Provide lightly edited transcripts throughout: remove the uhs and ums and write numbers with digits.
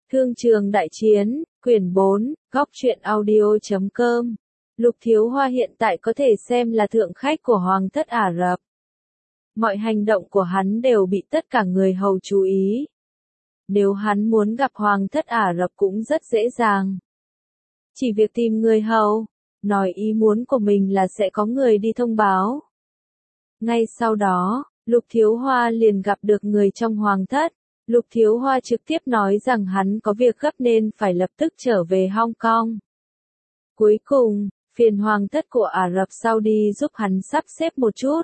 Thương trường đại chiến, quyển 4, góc truyện audio.com. Lục Thiếu Hoa hiện tại có thể xem là thượng khách của Hoàng thất Ả Rập. Mọi hành động của hắn đều bị tất cả người hầu chú ý. Nếu hắn muốn gặp Hoàng thất Ả Rập cũng rất dễ dàng. Chỉ việc tìm người hầu, nói ý muốn của mình là sẽ có người đi thông báo. Ngay sau đó, Lục Thiếu Hoa liền gặp được người trong Hoàng thất. Lục Thiếu Hoa trực tiếp nói rằng hắn có việc gấp nên phải lập tức trở về Hong Kong. Cuối cùng, phiền Hoàng thất của Ả Rập Saudi giúp hắn sắp xếp một chút.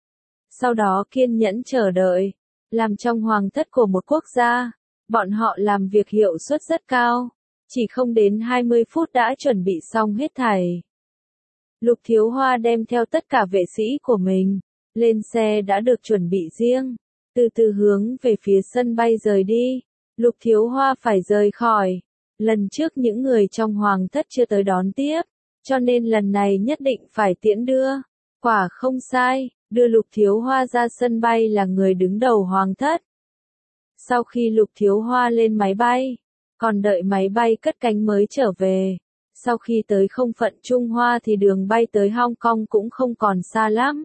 Sau đó kiên nhẫn chờ đợi, làm trong Hoàng thất của một quốc gia, bọn họ làm việc hiệu suất rất cao, chỉ không đến 20 phút đã chuẩn bị xong hết thảy. Lục Thiếu Hoa đem theo tất cả vệ sĩ của mình, lên xe đã được chuẩn bị riêng. Từ từ hướng về phía sân bay rời đi, Lục Thiếu Hoa phải rời khỏi. Lần trước những người trong Hoàng thất chưa tới đón tiếp, cho nên lần này nhất định phải tiễn đưa. Quả không sai, đưa Lục Thiếu Hoa ra sân bay là người đứng đầu Hoàng thất. Sau khi Lục Thiếu Hoa lên máy bay, còn đợi máy bay cất cánh mới trở về. Sau khi tới không phận Trung Hoa thì đường bay tới Hong Kong cũng không còn xa lắm.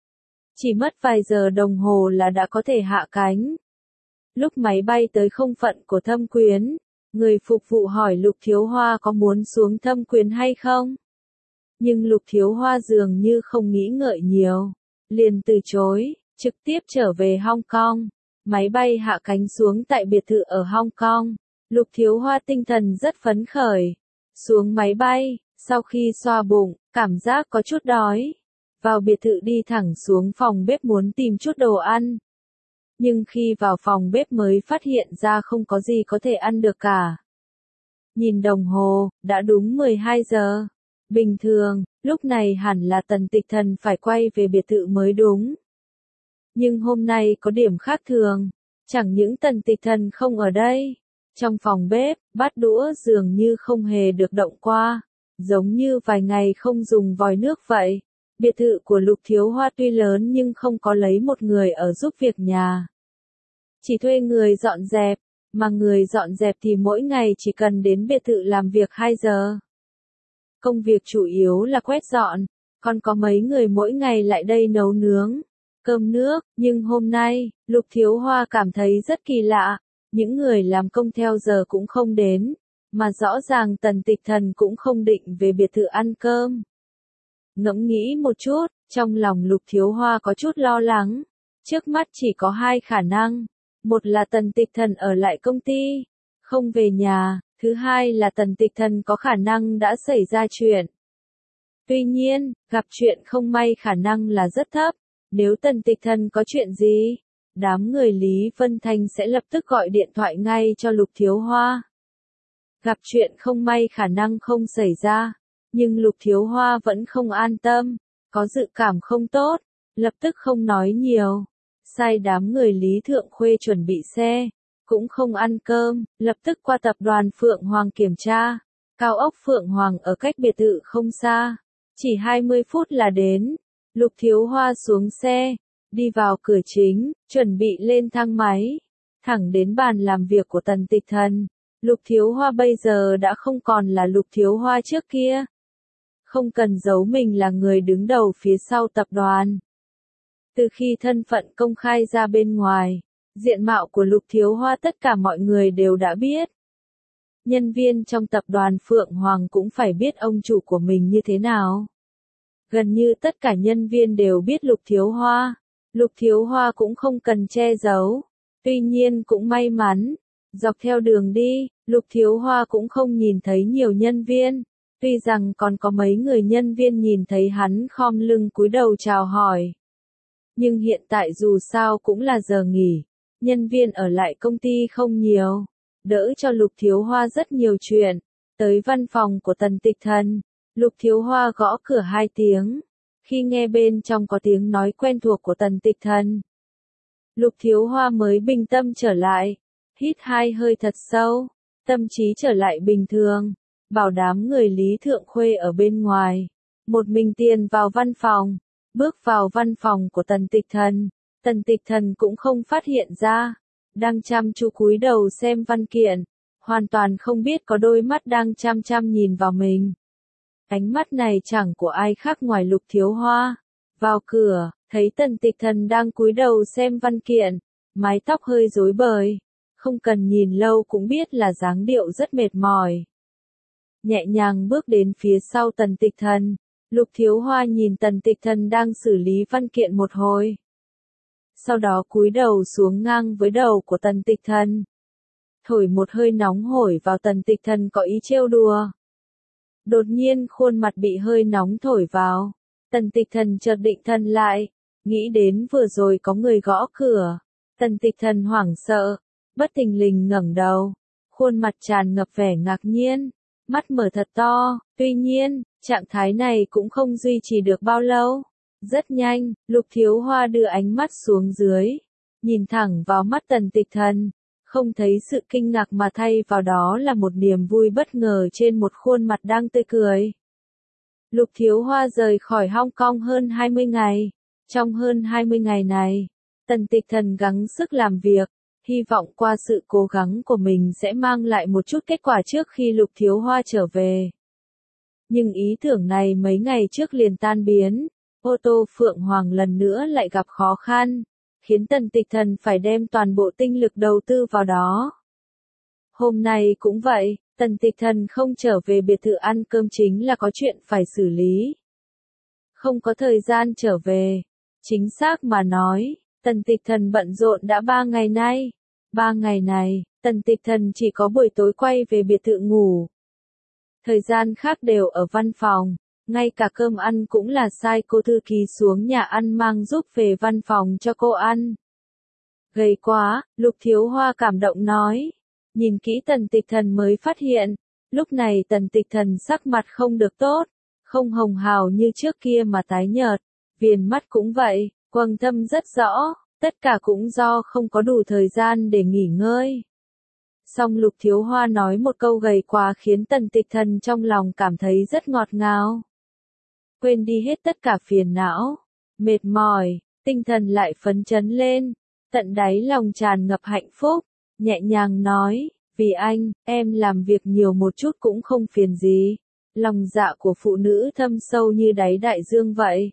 Chỉ mất vài giờ đồng hồ là đã có thể hạ cánh. Lúc máy bay tới không phận của Thâm Quyến, người phục vụ hỏi Lục Thiếu Hoa có muốn xuống Thâm Quyến hay không. Nhưng Lục Thiếu Hoa dường như không nghĩ ngợi nhiều, liền từ chối, trực tiếp trở về Hong Kong. Máy bay hạ cánh xuống tại biệt thự ở Hong Kong. Lục Thiếu Hoa tinh thần rất phấn khởi. Xuống máy bay, sau khi xoa bụng, cảm giác có chút đói. Vào biệt thự đi thẳng xuống phòng bếp muốn tìm chút đồ ăn. Nhưng khi vào phòng bếp mới phát hiện ra không có gì có thể ăn được cả. Nhìn đồng hồ, đã đúng 12 giờ. Bình thường, lúc này hẳn là Tần Tịch Thần phải quay về biệt thự mới đúng. Nhưng hôm nay có điểm khác thường. Chẳng những Tần Tịch Thần không ở đây. Trong phòng bếp, bát đũa dường như không hề được động qua. Giống như vài ngày không dùng vòi nước vậy. Biệt thự của Lục Thiếu Hoa tuy lớn nhưng không có lấy một người ở giúp việc nhà. Chỉ thuê người dọn dẹp, mà người dọn dẹp thì mỗi ngày chỉ cần đến biệt thự làm việc 2 giờ. Công việc chủ yếu là quét dọn, còn có mấy người mỗi ngày lại đây nấu nướng, cơm nước, nhưng hôm nay, Lục Thiếu Hoa cảm thấy rất kỳ lạ, những người làm công theo giờ cũng không đến, mà rõ ràng Tần Tịch Thần cũng không định về biệt thự ăn cơm. Ngẫm nghĩ một chút, trong lòng Lục Thiếu Hoa có chút lo lắng. Trước mắt chỉ có 2 khả năng. Một là Tần Tịch Thần ở lại công ty, không về nhà. Thứ hai là Tần Tịch Thần có khả năng đã xảy ra chuyện. Tuy nhiên, gặp chuyện không may khả năng là rất thấp. Nếu Tần Tịch Thần có chuyện gì, đám người Lý Vân Thanh sẽ lập tức gọi điện thoại ngay cho Lục Thiếu Hoa. Gặp chuyện không may khả năng không xảy ra. Nhưng Lục Thiếu Hoa vẫn không an tâm, có dự cảm không tốt, lập tức không nói nhiều. Sai đám người Lý Thượng Khuê chuẩn bị xe, cũng không ăn cơm, lập tức qua tập đoàn Phượng Hoàng kiểm tra. Cao ốc Phượng Hoàng ở cách biệt thự không xa, chỉ 20 phút là đến. Lục Thiếu Hoa xuống xe, đi vào cửa chính, chuẩn bị lên thang máy, thẳng đến bàn làm việc của Tần Tịch Thần. Lục Thiếu Hoa bây giờ đã không còn là Lục Thiếu Hoa trước kia. Không cần giấu mình là người đứng đầu phía sau tập đoàn. Từ khi thân phận công khai ra bên ngoài, diện mạo của Lục Thiếu Hoa tất cả mọi người đều đã biết. Nhân viên trong tập đoàn Phượng Hoàng cũng phải biết ông chủ của mình như thế nào. Gần như tất cả nhân viên đều biết Lục Thiếu Hoa. Lục Thiếu Hoa cũng không cần che giấu. Tuy nhiên cũng may mắn, dọc theo đường đi, Lục Thiếu Hoa cũng không nhìn thấy nhiều nhân viên. Tuy rằng còn có mấy người nhân viên nhìn thấy hắn khom lưng cúi đầu chào hỏi. Nhưng hiện tại dù sao cũng là giờ nghỉ, nhân viên ở lại công ty không nhiều, đỡ cho Lục Thiếu Hoa rất nhiều chuyện. Tới văn phòng của Tần Tịch Thần, Lục Thiếu Hoa gõ cửa 2 tiếng, khi nghe bên trong có tiếng nói quen thuộc của Tần Tịch Thần. Lục Thiếu Hoa mới bình tâm trở lại, hít 2 hơi thật sâu, tâm trí trở lại bình thường. Bảo đám người Lý Thượng Khuê ở bên ngoài, một mình tiền vào văn phòng, bước vào văn phòng của Tần Tịch Thần. Tần Tịch Thần cũng không phát hiện ra, đang chăm chú cúi đầu xem văn kiện, hoàn toàn không biết có đôi mắt đang chăm chăm nhìn vào mình. Ánh mắt này chẳng của ai khác ngoài Lục Thiếu Hoa. Vào cửa, thấy Tần Tịch Thần đang cúi đầu xem văn kiện, mái tóc hơi rối bời, không cần nhìn lâu cũng biết là dáng điệu rất mệt mỏi. Nhẹ nhàng bước đến phía sau Tần Tịch Thần, Lục Thiếu Hoa nhìn Tần Tịch Thần đang xử lý văn kiện một hồi. Sau đó cúi đầu xuống ngang với đầu của Tần Tịch Thần. Thổi một hơi nóng hổi vào Tần Tịch Thần có ý trêu đùa. Đột nhiên khuôn mặt bị hơi nóng thổi vào. Tần Tịch Thần chợt định thần lại, nghĩ đến vừa rồi có người gõ cửa. Tần Tịch Thần hoảng sợ, bất thình lình ngẩng đầu, khuôn mặt tràn ngập vẻ ngạc nhiên, mắt mở thật to, tuy nhiên, trạng thái này cũng không duy trì được bao lâu. Rất nhanh, Lục Thiếu Hoa đưa ánh mắt xuống dưới, nhìn thẳng vào mắt Tần Tịch Thần, không thấy sự kinh ngạc mà thay vào đó là một niềm vui bất ngờ trên một khuôn mặt đang tươi cười. Lục Thiếu Hoa rời khỏi Hong Kong hơn 20 ngày. Trong hơn 20 ngày này, Tần Tịch Thần gắng sức làm việc, hy vọng qua sự cố gắng của mình sẽ mang lại một chút kết quả trước khi Lục Thiếu Hoa trở về. Nhưng ý tưởng này mấy ngày trước liền tan biến, ô tô Phượng Hoàng lần nữa lại gặp khó khăn, khiến Tần Tịch Thần phải đem toàn bộ tinh lực đầu tư vào đó. Hôm nay cũng vậy, Tần Tịch Thần không trở về biệt thự ăn cơm chính là có chuyện phải xử lý. Không có thời gian trở về. Chính xác mà nói, Tần Tịch Thần bận rộn đã 3 ngày nay. 3 ngày này, Tần Tịch Thần chỉ có buổi tối quay về biệt thự ngủ. Thời gian khác đều ở văn phòng, ngay cả cơm ăn cũng là sai cô thư ký xuống nhà ăn mang giúp về văn phòng cho cô ăn. Gầy quá, Lục Thiếu Hoa cảm động nói. Nhìn kỹ Tần Tịch Thần mới phát hiện, lúc này Tần Tịch Thần sắc mặt không được tốt, không hồng hào như trước kia mà tái nhợt, viền mắt cũng vậy, quầng thâm rất rõ, tất cả cũng do không có đủ thời gian để nghỉ ngơi. Song Lục Thiếu Hoa nói một câu gầy quá khiến Tần Tịch Thần trong lòng cảm thấy rất ngọt ngào. Quên đi hết tất cả phiền não, mệt mỏi, tinh thần lại phấn chấn lên, tận đáy lòng tràn ngập hạnh phúc, nhẹ nhàng nói, vì anh, em làm việc nhiều một chút cũng không phiền gì. Lòng dạ của phụ nữ thâm sâu như đáy đại dương vậy.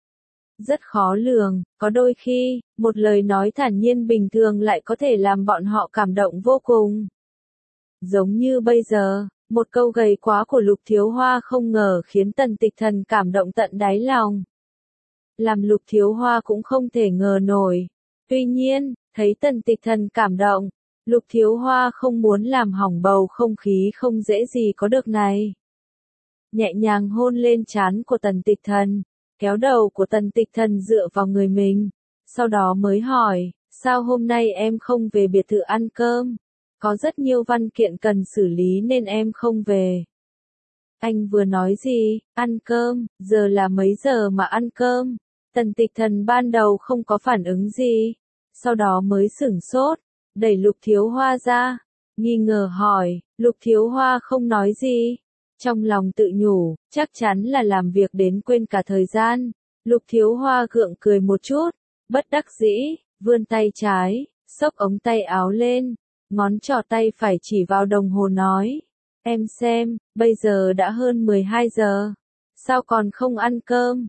Rất khó lường, có đôi khi, một lời nói thản nhiên bình thường lại có thể làm bọn họ cảm động vô cùng. Giống như bây giờ, một câu gầy quá của Lục Thiếu Hoa không ngờ khiến Tần Tịch Thần cảm động tận đáy lòng. Làm Lục Thiếu Hoa cũng không thể ngờ nổi. Tuy nhiên, thấy Tần Tịch Thần cảm động, Lục Thiếu Hoa không muốn làm hỏng bầu không khí không dễ gì có được này. Nhẹ nhàng hôn lên trán của Tần Tịch Thần, kéo đầu của Tần Tịch Thần dựa vào người mình, sau đó mới hỏi, sao hôm nay em không về biệt thự ăn cơm? Có rất nhiều văn kiện cần xử lý nên em không về. Anh vừa nói gì, ăn cơm, giờ là mấy giờ mà ăn cơm? Tần Tịch Thần ban đầu không có phản ứng gì, sau đó mới sửng sốt, đẩy Lục Thiếu Hoa ra, nghi ngờ hỏi, Lục Thiếu Hoa không nói gì. Trong lòng tự nhủ, chắc chắn là làm việc đến quên cả thời gian. Lục Thiếu Hoa gượng cười một chút, bất đắc dĩ, vươn tay trái, xốc ống tay áo lên, ngón trỏ tay phải chỉ vào đồng hồ nói. Em xem, bây giờ đã hơn 12 giờ. Sao còn không ăn cơm?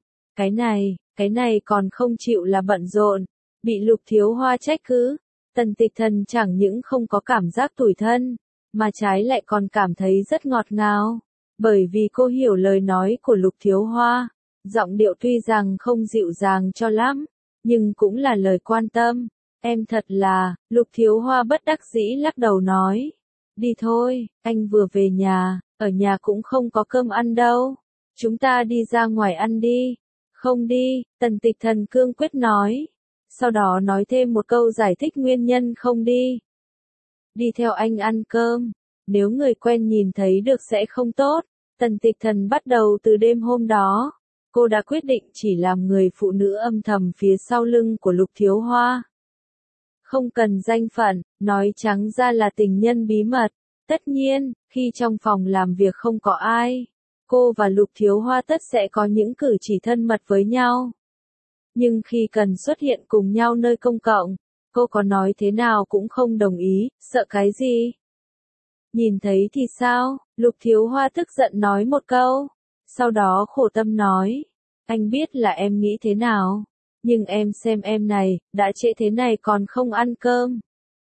Cái này còn không chịu là bận rộn. Bị Lục Thiếu Hoa trách cứ. Tần Tịch Thần chẳng những không có cảm giác tủi thân, mà trái lại còn cảm thấy rất ngọt ngào. Bởi vì cô hiểu lời nói của Lục Thiếu Hoa, giọng điệu tuy rằng không dịu dàng cho lắm, nhưng cũng là lời quan tâm. Em thật là, Lục Thiếu Hoa bất đắc dĩ lắc đầu nói. Đi thôi, anh vừa về nhà, ở nhà cũng không có cơm ăn đâu. Chúng ta đi ra ngoài ăn đi. Không đi, Tần Tịch Thần cương quyết nói. Sau đó nói thêm một câu giải thích nguyên nhân không đi. Đi theo anh ăn cơm, nếu người quen nhìn thấy được sẽ không tốt. Tần Tịch Thần bắt đầu từ đêm hôm đó, cô đã quyết định chỉ làm người phụ nữ âm thầm phía sau lưng của Lục Thiếu Hoa. Không cần danh phận, nói trắng ra là tình nhân bí mật. Tất nhiên, khi trong phòng làm việc không có ai, cô và Lục Thiếu Hoa tất sẽ có những cử chỉ thân mật với nhau. Nhưng khi cần xuất hiện cùng nhau nơi công cộng, cô có nói thế nào cũng không đồng ý, sợ cái gì? Nhìn thấy thì sao? Lục Thiếu Hoa tức giận nói một câu. Sau đó khổ tâm nói. Anh biết là em nghĩ thế nào. Nhưng em xem em này, đã trễ thế này còn không ăn cơm.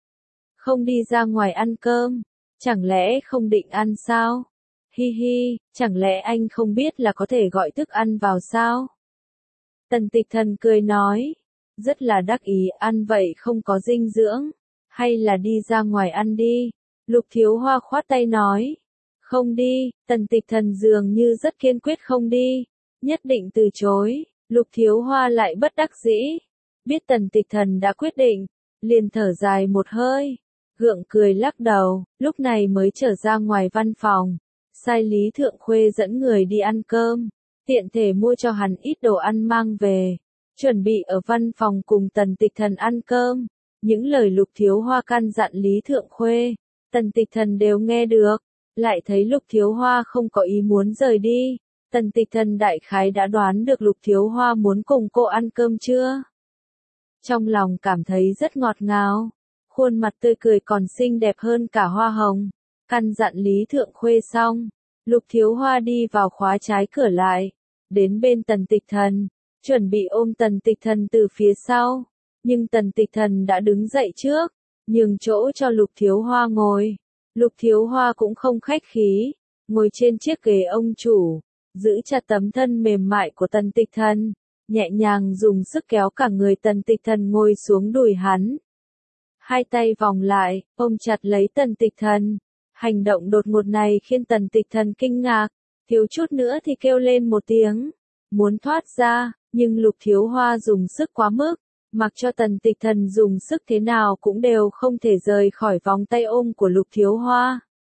Không đi ra ngoài ăn cơm. Chẳng lẽ không định ăn sao? Hi hi, chẳng lẽ anh không biết là có thể gọi thức ăn vào sao? Tần Tịch Thần cười nói. Rất là đắc ý, ăn vậy không có dinh dưỡng. Hay là đi ra ngoài ăn đi. Lục Thiếu Hoa khoát tay nói. Không đi, Tần Tịch Thần dường như rất kiên quyết không đi. Nhất định từ chối. Lục Thiếu Hoa lại bất đắc dĩ. Biết Tần Tịch Thần đã quyết định. Liền thở dài một hơi. Gượng cười lắc đầu, lúc này mới trở ra ngoài văn phòng. Sai Lý Thượng Khuê dẫn người đi ăn cơm. Tiện thể mua cho hắn ít đồ ăn mang về. Chuẩn bị ở văn phòng cùng Tần Tịch Thần ăn cơm. Những lời Lục Thiếu Hoa căn dặn Lý Thượng Khuê. Tần Tịch Thần đều nghe được. Lại thấy Lục Thiếu Hoa không có ý muốn rời đi. Tần Tịch Thần đại khái đã đoán được Lục Thiếu Hoa muốn cùng cô ăn cơm chưa. Trong lòng cảm thấy rất ngọt ngào. Khuôn mặt tươi cười còn xinh đẹp hơn cả hoa hồng. Căn dặn Lý Thượng Khuê xong. Lục Thiếu Hoa đi vào khóa trái cửa lại. Đến bên Tần Tịch Thần. Chuẩn bị ôm Tần Tịch Thần từ phía sau. Nhưng Tần Tịch Thần đã đứng dậy trước. Nhường chỗ cho Lục Thiếu Hoa ngồi. Lục Thiếu Hoa cũng không khách khí. Ngồi trên chiếc ghế ông chủ. Giữ chặt tấm thân mềm mại của Tần Tịch Thần. Nhẹ nhàng dùng sức kéo cả người Tần Tịch Thần ngồi xuống đùi hắn. Hai tay vòng lại, ôm chặt lấy Tần Tịch Thần. Hành động đột ngột này khiến Tần Tịch Thần kinh ngạc. Thiếu chút nữa thì kêu lên một tiếng. Muốn thoát ra, nhưng Lục Thiếu Hoa dùng sức quá mức. Mặc cho Tần Tịch Thần dùng sức thế nào cũng đều không thể rời khỏi vòng tay ôm của Lục Thiếu Hoa.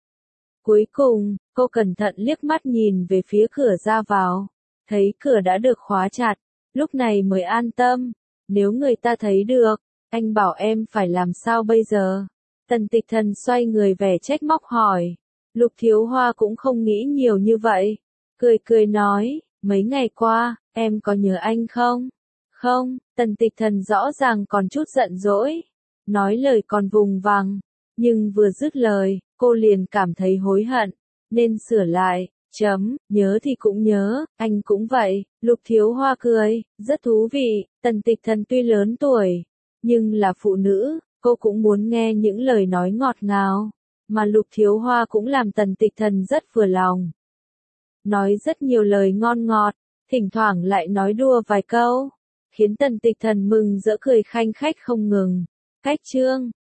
Cuối cùng, cô cẩn thận liếc mắt nhìn về phía cửa ra vào. Thấy cửa đã được khóa chặt. Lúc này mới an tâm. Nếu người ta thấy được, anh bảo em phải làm sao bây giờ? Tần Tịch Thần xoay người vẻ trách móc hỏi. Lục Thiếu Hoa cũng không nghĩ nhiều như vậy. Cười cười nói, mấy ngày qua, em có nhớ anh không? Không, Tần Tịch Thần rõ ràng còn chút giận dỗi. Nói lời còn vùng vằng. Nhưng vừa dứt lời, cô liền cảm thấy hối hận. Nên sửa lại. Nhớ thì cũng nhớ, anh cũng vậy. Lục Thiếu Hoa cười, rất thú vị. Tần Tịch Thần tuy lớn tuổi, nhưng là phụ nữ, cô cũng muốn nghe những lời nói ngọt ngào. Mà Lục Thiếu Hoa cũng làm Tần Tịch Thần rất vừa lòng. Nói rất nhiều lời ngon ngọt, thỉnh thoảng lại nói đùa vài câu. Khiến Tần Tịch Thần mừng rỡ cười khanh khách không ngừng. Cách chương